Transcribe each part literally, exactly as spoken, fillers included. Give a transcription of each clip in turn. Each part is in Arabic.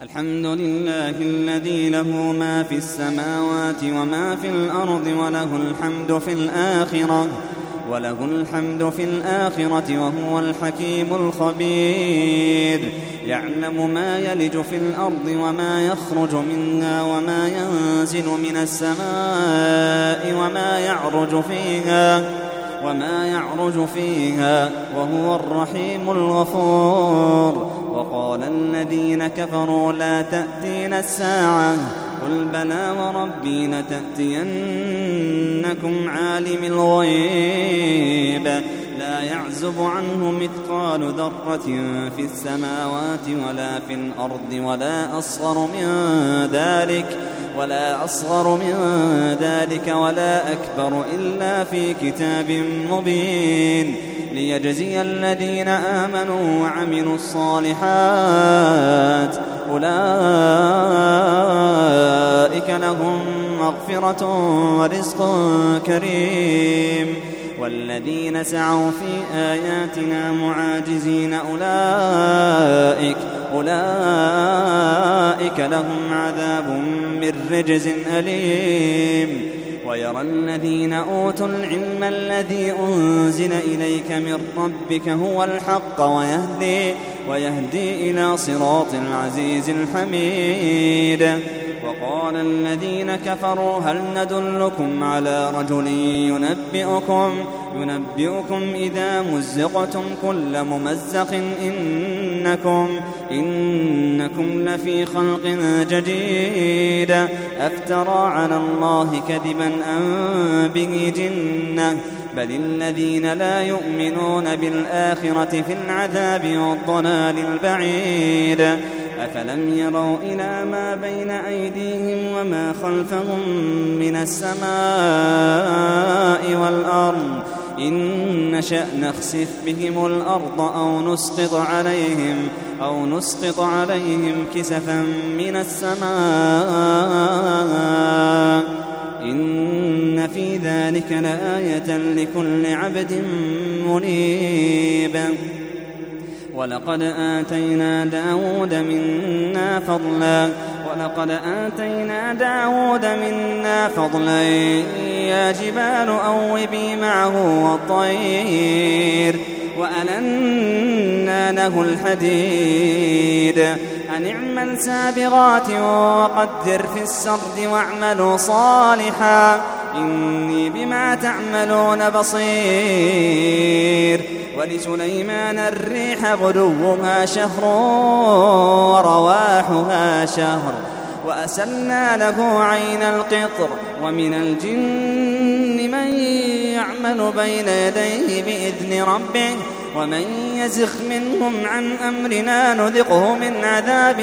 الحمد لله الذي له ما في السماوات وما في الأرض وله الحمد في الآخرة وله الحمد في الآخرة وهو الحكيم الخبير. يعلم ما يلج في الأرض وما يخرج منها وما ينزل من السماء وما يعرج فيها وما يعرج فيها وهو الرحيم الغفور. وقال الذين كفروا لا تأتينا الساعة قل بلى وربي لتأتينكم عالم الغيب لا يعزب عنه مثقال ذرة في السماوات ولا في الأرض ولا أصغر من ذلك ولا أصغر من ذلك ولا أكبر إلا في كتاب مبين ليجزي الذين آمنوا وعملوا الصالحات أولئك لهم مغفرة ورزق كريم. والذين سعوا في آياتنا معاجزين أولئك أولئك لهم عذاب من رجز أليم. ويرى الذين أوتوا العلم الذي أنزل إليك من ربك هو الحق ويهدي, ويهدي إلى صراط العزيز الحميد. وقال الذين كفروا هل ندلكم على رجل ينبئكم, ينبئكم إذا مزقتم كل ممزق إنكم, إنكم لفي خلق جديد أفترى على الله كذبا أم به جنة بل الذين لا يؤمنون بالآخرة في العذاب والضلال البعيد. أفلم يروا إلى ما بين أيديهم وما خلفهم من السماء والأرض إن نشأ نخسف بهم الأرض أو نسقط عليهم أو نسقط عليهم كسفا من السماء إن في ذلك لآية لكل عبد منيب. ولقد آتينا داود منا فضلا ولقد آتينا داود منا فضلا يا جبال أوبي معه والطير وألنا له الحديد أن اعمل سابغات وقدر في السرد واعملوا صالحا إني بما تعملون بصير. ولسليمان الريح غدوها شهر ورواحها شهر وأسلنا له عين القطر ومن الجن من يعمل بين يديه بإذن ربه ومن يزغ منهم عن أمرنا نذقه من عذاب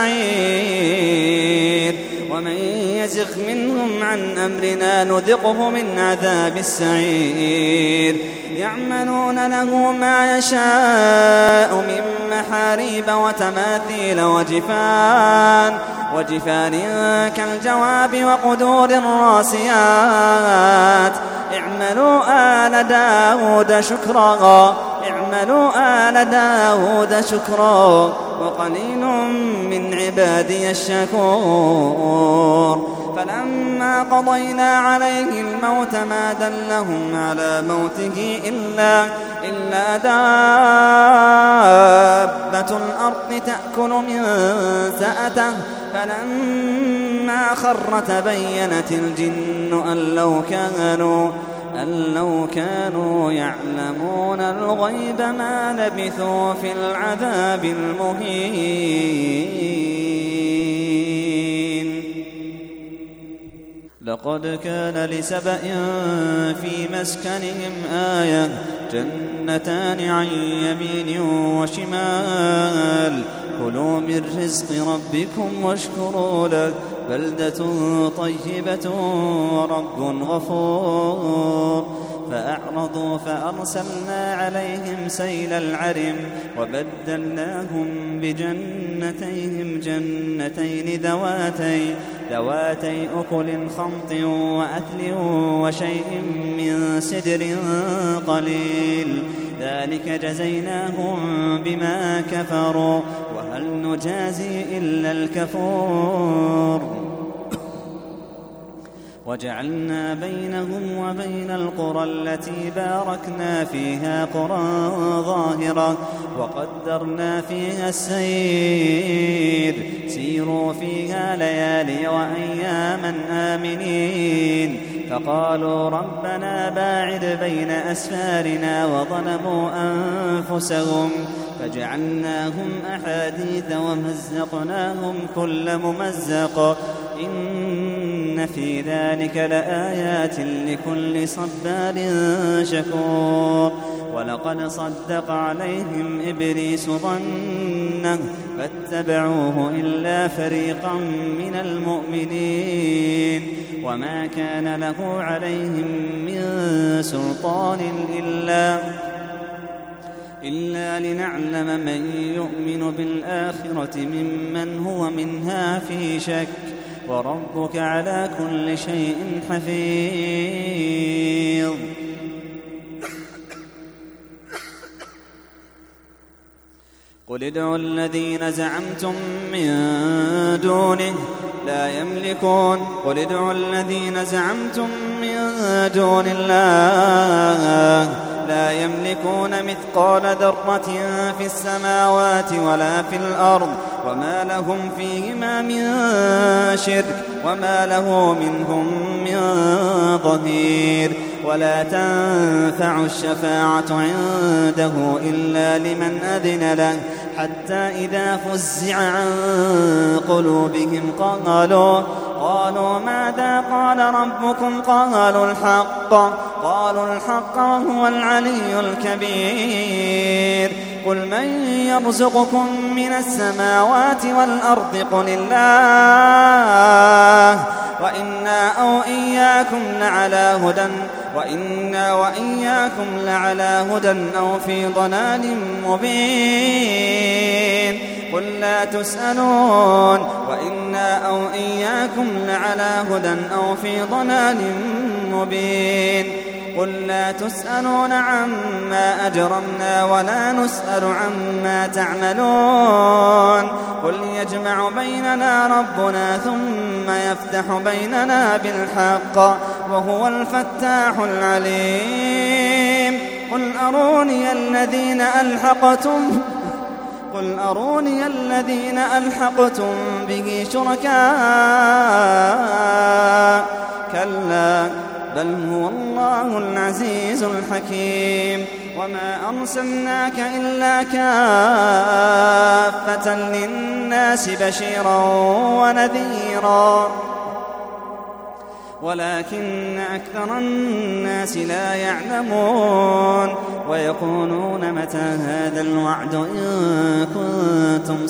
السعير ومن يزغ منهم عن أمرنا نذقه من عذاب السعير. يعملون له ما يشاء من محاريب وتماثيل وجفان وجفان كالجواب وقدور الراسيات اعملوا آل داود شكرا اعملوا آل داود شكرا وقليل من عبادي الشكور. فلما قضينا عليه الموت ما دلهم على موته إلا, إلا دابة الأرض تأكل من سأته فلما خر تبينت الجن أن لو كانوا أن لو كانوا يعلمون الغيب ما لبثوا في العذاب المهين. لقد كان لسبأ في مسكنهم آية جنتان عن يمين وشمال كلوا من رزق ربكم واشكروا له بلدة طيبة ورب غفور. فأعرضوا فأرسلنا عليهم سيل العرم وبدلناهم بجنات جنتيهم جنتين ذواتي, ذواتي أكل خمط وأثل وشيء من سدر قليل ذلك جزيناهم بما كفروا وهل نجازي إلا الكفور وجعلنا بينهم وبين القرى التي باركنا فيها قرى ظاهرة وقدرنا فيها السير سيروا فيها ليالي وأياما آمنين فقالوا ربنا باعد بين أسفارنا وظلموا أنفسهم فجعلناهم أحاديث ومزقناهم كل ممزق إن في ذلك لآيات لكل صبار شكور ولقد صدق عليهم إبليس ظنه فاتبعوه إلا فريقا من المؤمنين وما كان له عليهم من سلطان إلا إلا لنعلم من يؤمن بالآخرة ممن هو منها في شك وربك على كل شيء حفيظ قل ادعوا الذين زعمتم من دونه لا يملكون قل ادعوا الذين زعمتم من دون الله لا يملكون مثقال ذرة في السماوات ولا في الأرض وما لهم فيهما من شرك وما له منهم من ظهير ولا تنفع الشفاعة عنده إلا لمن أذن له حتى إذا فزع عن قلوبهم قالوا قالوا ماذا قال ربكم قالوا الحق قالوا الحق وهو العلي الكبير قل من يرزقكم من السماوات والأرض قل الله وإنا أو إياكم لعلى هدى وإنا وإياكم لعلى هدى أو في ضلال مبين قل لا تسألون وإنا أو إياكم لعلى هدى أو في ضلال مبين قل لا تسألون عما أجرمنا ولا نسأل عما تعملون قل يجمع بيننا ربنا ثم يفتح بيننا بالحق وهو الفتاح العليم قل أروني الذين ألحقتم قل أروني الذين ألحقتم به شركاء كلا بل هو الله العزيز الحكيم وما أرسلناك إلا كافة للناس بشيرا ونذيرا ولكن أكثر الناس لا يعلمون ويقولون متى هذا الوعد إن كنتم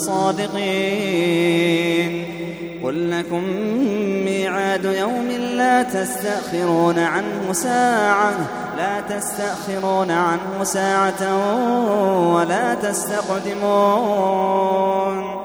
صادقين قل لكم ميعاد يوم لا تستأخرون عنه ساعة لا تستأخرون عنه ساعة ولا تستقدمون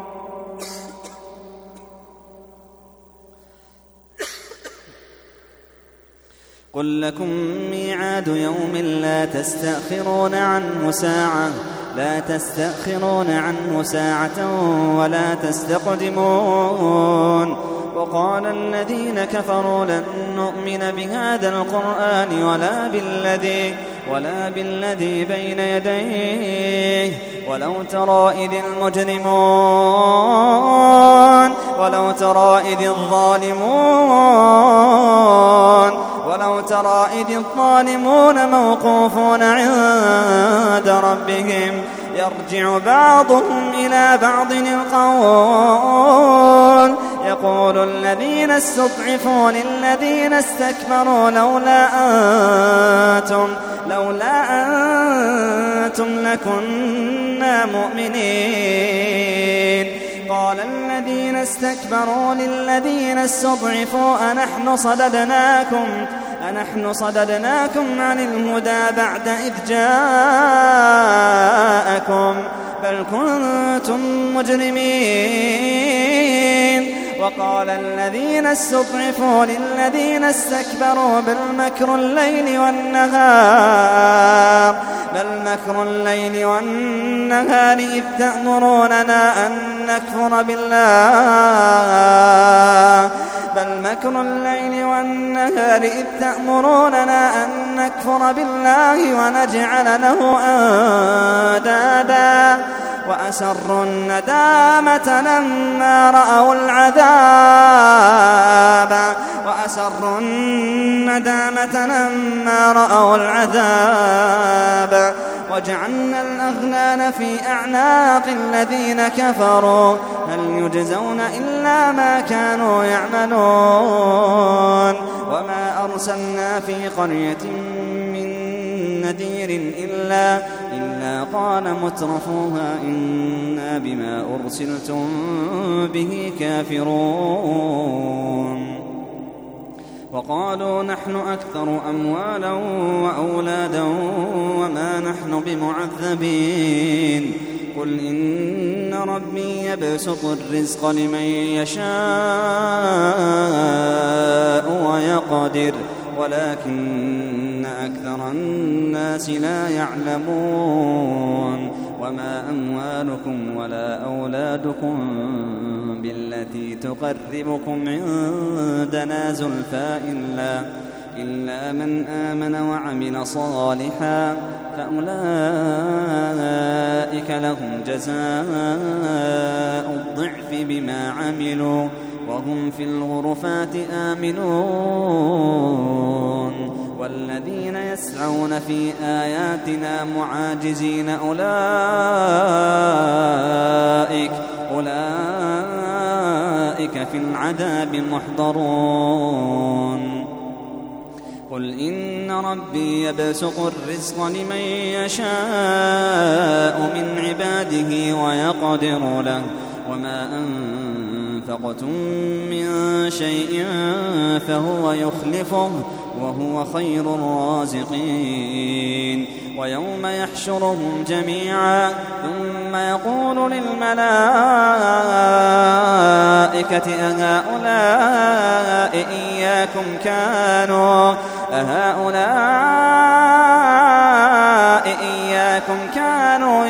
قل لكم ميعاد يوم لا تستأخرون عنه ساعة لا تستأخرون عنه ساعة ولا تستقدمون وقال الذين كفروا لن نؤمن بهذا القرآن ولا بالذي ولا بالذي بين يديه ولو ترى إذ المجرمون ولو ترى إذ الظالمون ولو ترى إذ الظالمون موقوفون عند ربهم يرجع بعضهم إلى بعض القول يقول الذين استضعفوا للذين استكبروا لولا أنتم لولا أنتم لكنا مؤمنين قال الذين استكبروا للذين استضعفوا أنحن صددناكم أنحن صددناكم عن الهدى بعد إذ جاءكم بل كنتم مجرمين. وقال الذين استضعفوا للذين استكبروا بل مكر الليل والنهار بل مكر الليل والنهار إذ تأمروننا أن نكفر بالله بل مكر الليل والنهار إذ تأمروننا أن نكفر بالله ونجعل له أندادا وأسروا الندامة لما رأوا العذاب وأسروا الندامة لما رأوا العذاب وجعلنا الأغلال في أعناق الذين كفروا هل يجزون إلا ما كانوا يعملون. وما أرسلنا في قرية من نذير إلا, إلا قال مترفوها إنا بما أرسلتم به كافرون. وقالوا نحن أكثر أموالا وأولادا وما نحن بمعذبين. قل إن ربي يبسط الرزق لمن يشاء ويقدر ولكن أكثر الناس لا يعلمون. وما أموالكم ولا أولادكم بالتي تقربكم عندنا زلفى إلا, إلا من آمن وعمل صالحا فأولئك لهم جزاء الضعف بما عملوا وهم في الغرفات آمنون. والذين يسعون في آياتنا معاجزين أولئك, أولئك في العذاب محضرون. قل إن ربي يبسط الرزق لمن يشاء من عباده ويقدر له وما أنفقتم من شيء فهو يخلفه وهو خير الرازقين. ويوم يحشرهم جميعا ثم يقول للملائكة أهؤلاء إياكم كانوا أهؤلاء إياكم كانوا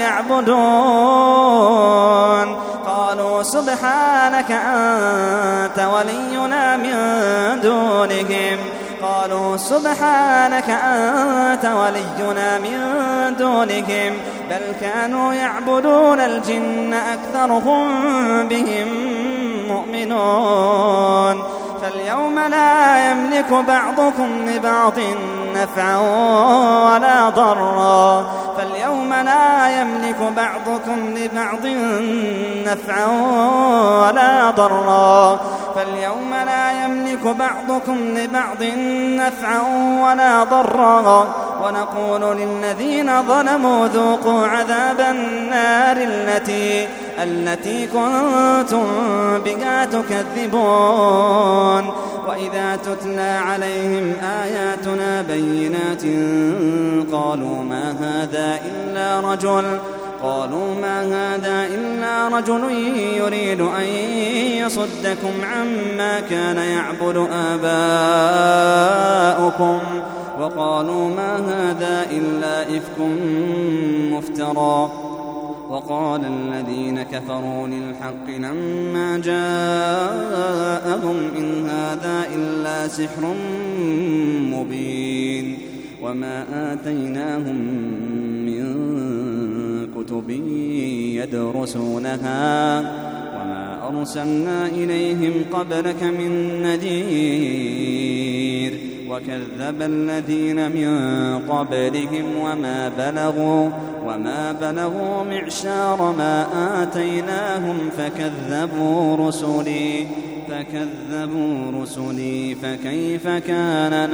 يعبدون قالوا سبحانك أنت ولينا من دونهم قالوا سبحانك أنت ولينا من دونهم بل كانوا يعبدون الجن أكثرهم بهم مؤمنون. فاليوم لا يملك بعضكم لبعض نفعا ولا ضرا فاليوم لا يملك بعضكم لبعض نفعا ولا ضرا فاليوم لا يملك بعضكم لبعض نفعا ولا ضرا ونقول للذين ظلموا ذوقوا عذاب النار التي التي كنتم بها تكذبون. وإذا تتلى عليهم آياتنا بينات قالوا ما هذا إلا رجل قالوا ما هذا إلا رجل يريد أن يصدكم عما كان يعبد آباؤكم وقالوا ما هذا إلا إفك مفترى. وقال الذين كفروا للحق لما جاءهم إن هذا إلا سحر مبين. وما آتيناهم من كتب يدرسونها وما أرسلنا إليهم قبلك من نذير وكذب الذين من قبلهم وما بلغوا وما بلغوا معشار ما آتيناهم فكذبوا رسلي فكذبوا رسلي فكيف كان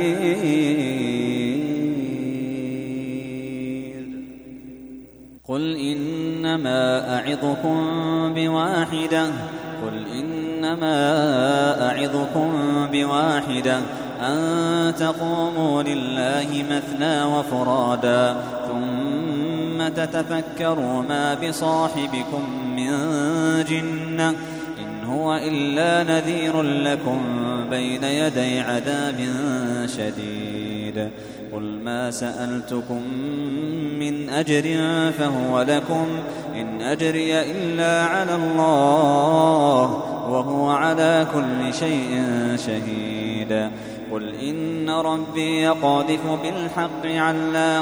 نكير. قل إنما أعظكم بواحدة قل إنما أعظكم بواحدة أن تقوموا لله مثنى وفرادا ثم تتفكروا ما بصاحبكم من جنة إن هو إلا نذير لكم بين يدي عذاب شديد قل ما سألتكم من أجر فهو لكم إن أجري إلا على الله وهو على كل شيء شهيد قل إن ربي يقذف بالحق علام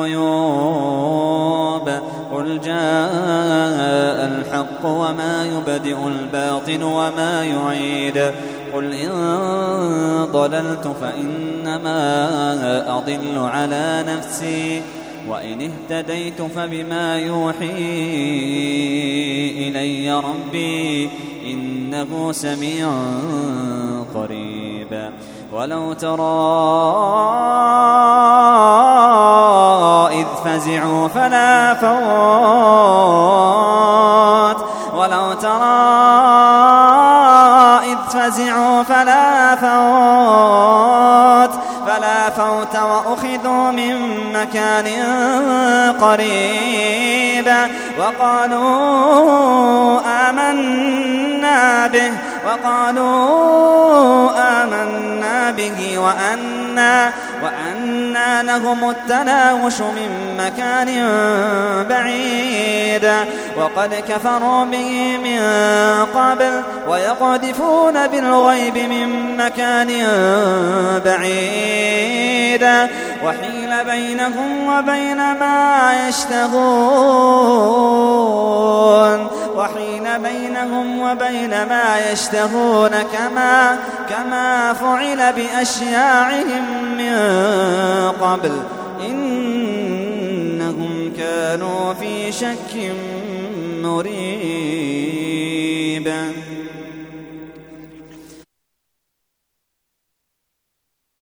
الغيوب قل جاء الحق وما يبدئ الباطل وما يعيد قل إن ضللت فإنما أضل على نفسي وإن اهتديت فبما يوحي إلي ربي إنه سميع قريب ولو ترى إذ فزعوا فلا فوت ولو ترى إذ فزعوا فلا فوت فلا فوت وأخذوا من مكان قريب وقالوا آمنا به وقالوا آمنا به وأنا وأنا لهم التناوش من مكان بعيد وقد كفروا به من قبل ويقذفون بالغيب من مكان بعيد وحيل بينهم وبين ما يشتهون وحيل بينهم وبين ما يشتهون كما كما فعل بأشياعهم من قبل إنهم كانوا في شك مريب.